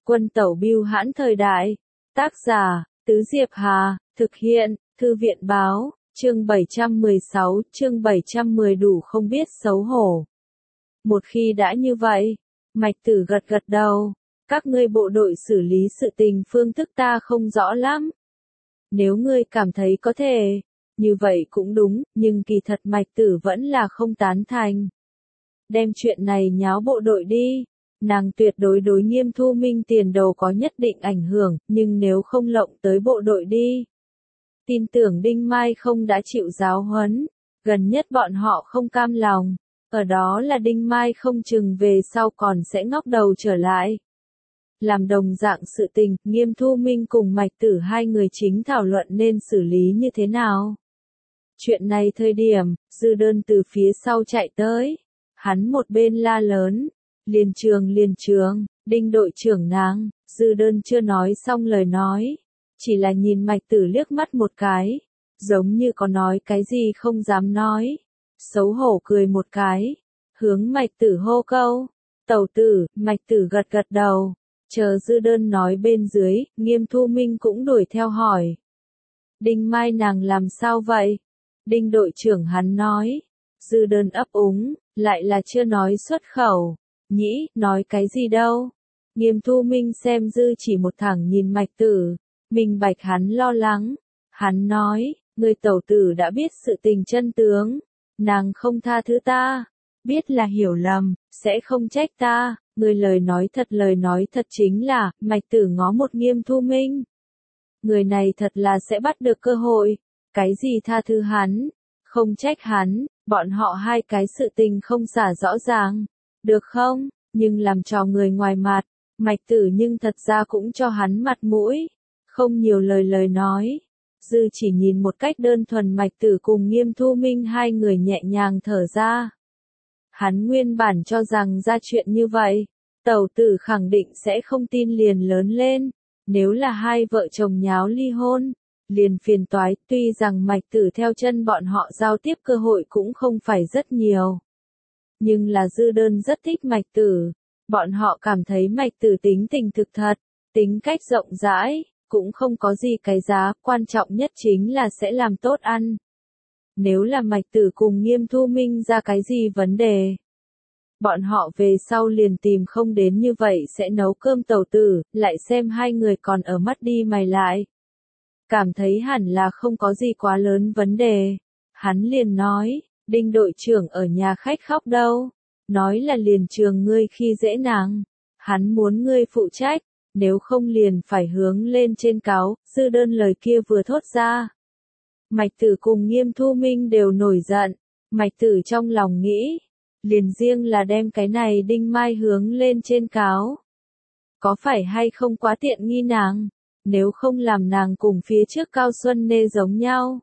Quân tẩu bưu hãn thời đại. Tác giả, Tứ Diệp Hà, thực hiện, Thư viện báo, chương 716, chương 710 đủ không biết xấu hổ. Một khi đã như vậy, Mạch Tử gật gật đầu, các ngươi bộ đội xử lý sự tình phương thức ta không rõ lắm. Nếu ngươi cảm thấy có thể, như vậy cũng đúng, nhưng kỳ thật Mạch Tử vẫn là không tán thành. Đem chuyện này nháo bộ đội đi. Nàng tuyệt đối đối Nghiêm Thu Minh tiền đồ có nhất định ảnh hưởng, nhưng nếu không lộng tới bộ đội đi. Tin tưởng Đinh Mai không đã chịu giáo huấn, gần nhất bọn họ không cam lòng, ở đó là Đinh Mai không chừng về sau còn sẽ ngóc đầu trở lại. Làm đồng dạng sự tình, Nghiêm Thu Minh cùng Mạch Tử hai người chính thảo luận nên xử lý như thế nào. Chuyện này thời điểm, Dư Đơn từ phía sau chạy tới, hắn một bên la lớn. Liền trường, Đinh đội trưởng nàng. Dư Đơn chưa nói xong lời nói, chỉ là nhìn Mạch Tử liếc mắt một cái, giống như có nói cái gì không dám nói, xấu hổ cười một cái, hướng Mạch Tử hô câu, tẩu tử. Mạch Tử gật gật đầu, chờ Dư Đơn nói bên dưới, Nghiêm Thu Minh cũng đuổi theo hỏi. Đinh Mai nàng làm sao vậy? Đinh đội trưởng hắn nói. Dư Đơn ấp úng, lại là chưa nói xuất khẩu. Nhĩ, nói cái gì đâu? Nghiêm Thu Minh xem Dư chỉ một thẳng nhìn Mạch Tử, minh bạch hắn lo lắng. Hắn nói, người tẩu tử đã biết sự tình chân tướng, nàng không tha thứ ta, biết là hiểu lầm, sẽ không trách ta. Người lời nói thật chính là, Mạch Tử ngó một Nghiêm Thu Minh. Người này thật là sẽ bắt được cơ hội, cái gì tha thứ hắn, không trách hắn, bọn họ hai cái sự tình không xả rõ ràng. Được không? Nhưng làm trò người ngoài mặt, Mạch Tử nhưng thật ra cũng cho hắn mặt mũi, không nhiều lời nói. Dư chỉ nhìn một cách đơn thuần Mạch Tử cùng Nghiêm Thu Minh hai người nhẹ nhàng thở ra. Hắn nguyên bản cho rằng ra chuyện như vậy, tẩu tử khẳng định sẽ không tin liền lớn lên, nếu là hai vợ chồng nháo ly hôn, liền phiền toái. Tuy rằng Mạch Tử theo chân bọn họ giao tiếp cơ hội cũng không phải rất nhiều. Nhưng là Dư Đơn rất thích Mạch Tử, bọn họ cảm thấy Mạch Tử tính tình thực thật, tính cách rộng rãi, cũng không có gì cái giá, quan trọng nhất chính là sẽ làm tốt ăn. Nếu là Mạch Tử cùng Nghiêm Thu Minh ra cái gì vấn đề, bọn họ về sau liền tìm không đến như vậy sẽ nấu cơm tẩu tử, lại xem hai người còn ở mắt đi mày lại. Cảm thấy hẳn là không có gì quá lớn vấn đề, hắn liền nói. Đinh đội trưởng ở nhà khách khóc đâu, nói là liền trường ngươi khi dễ nàng, hắn muốn ngươi phụ trách, nếu không liền phải hướng lên trên cáo. Dư Đơn lời kia vừa thốt ra, Mạch Tử cùng Nghiêm Thu Minh đều nổi giận. Mạch Tử trong lòng nghĩ, liền riêng là đem cái này Đinh Mai hướng lên trên cáo, có phải hay không quá tiện nghi nàng, nếu không làm nàng cùng phía trước Cao Xuân Nê giống nhau,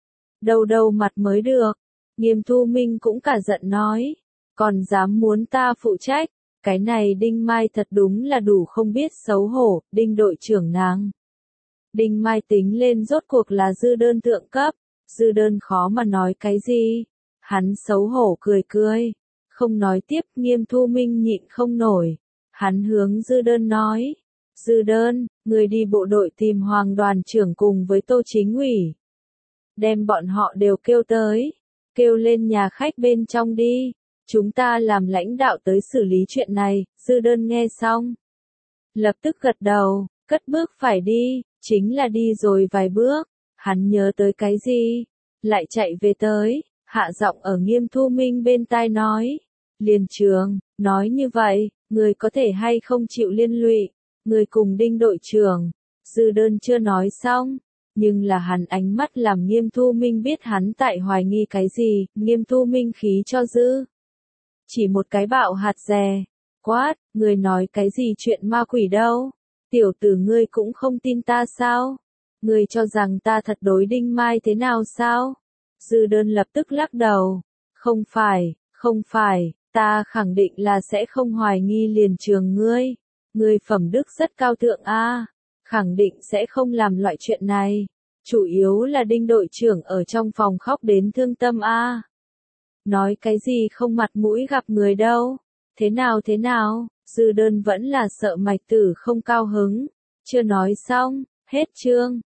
đâu mặt mới được. Nghiêm Thu Minh cũng cả giận nói, còn dám muốn ta phụ trách, cái này Đinh Mai thật đúng là đủ không biết xấu hổ. Đinh đội trưởng nàng. Đinh Mai tính lên rốt cuộc là Dư Đơn thượng cấp, Dư Đơn khó mà nói cái gì, hắn xấu hổ cười, không nói tiếp. Nghiêm Thu Minh nhịn không nổi, hắn hướng Dư Đơn nói, Dư Đơn, người đi bộ đội tìm Hoàng đoàn trưởng cùng với Tô Chính ủy, đem bọn họ đều kêu tới. Kêu lên nhà khách bên trong đi, chúng ta làm lãnh đạo tới xử lý chuyện này. Dư Đơn nghe xong, lập tức gật đầu, cất bước phải đi, chính là đi rồi vài bước, hắn nhớ tới cái gì, lại chạy về tới, hạ giọng ở Nghiêm Thu Minh bên tai nói, liền trường, nói như vậy, người có thể hay không chịu liên lụy, người cùng Đinh đội trưởng. Dư Đơn chưa nói xong, nhưng là hắn ánh mắt làm Nghiêm Thu Minh biết hắn tại hoài nghi cái gì. Nghiêm Thu Minh khí cho Dư chỉ một cái bạo hạt dè, quát, người nói cái gì chuyện ma quỷ đâu, tiểu tử ngươi cũng không tin ta sao, ngươi cho rằng ta thật đối Đinh Mai thế nào sao? Dư Đơn lập tức lắc đầu, không phải, ta khẳng định là sẽ không hoài nghi liền trường ngươi phẩm đức rất cao thượng a, khẳng định sẽ không làm loại chuyện này, chủ yếu là Đinh đội trưởng ở trong phòng khóc đến thương tâm a. Nói cái gì không mặt mũi gặp người đâu, thế nào, Dư Đơn vẫn là sợ Mạch Tử không cao hứng. Chưa nói xong, hết chương.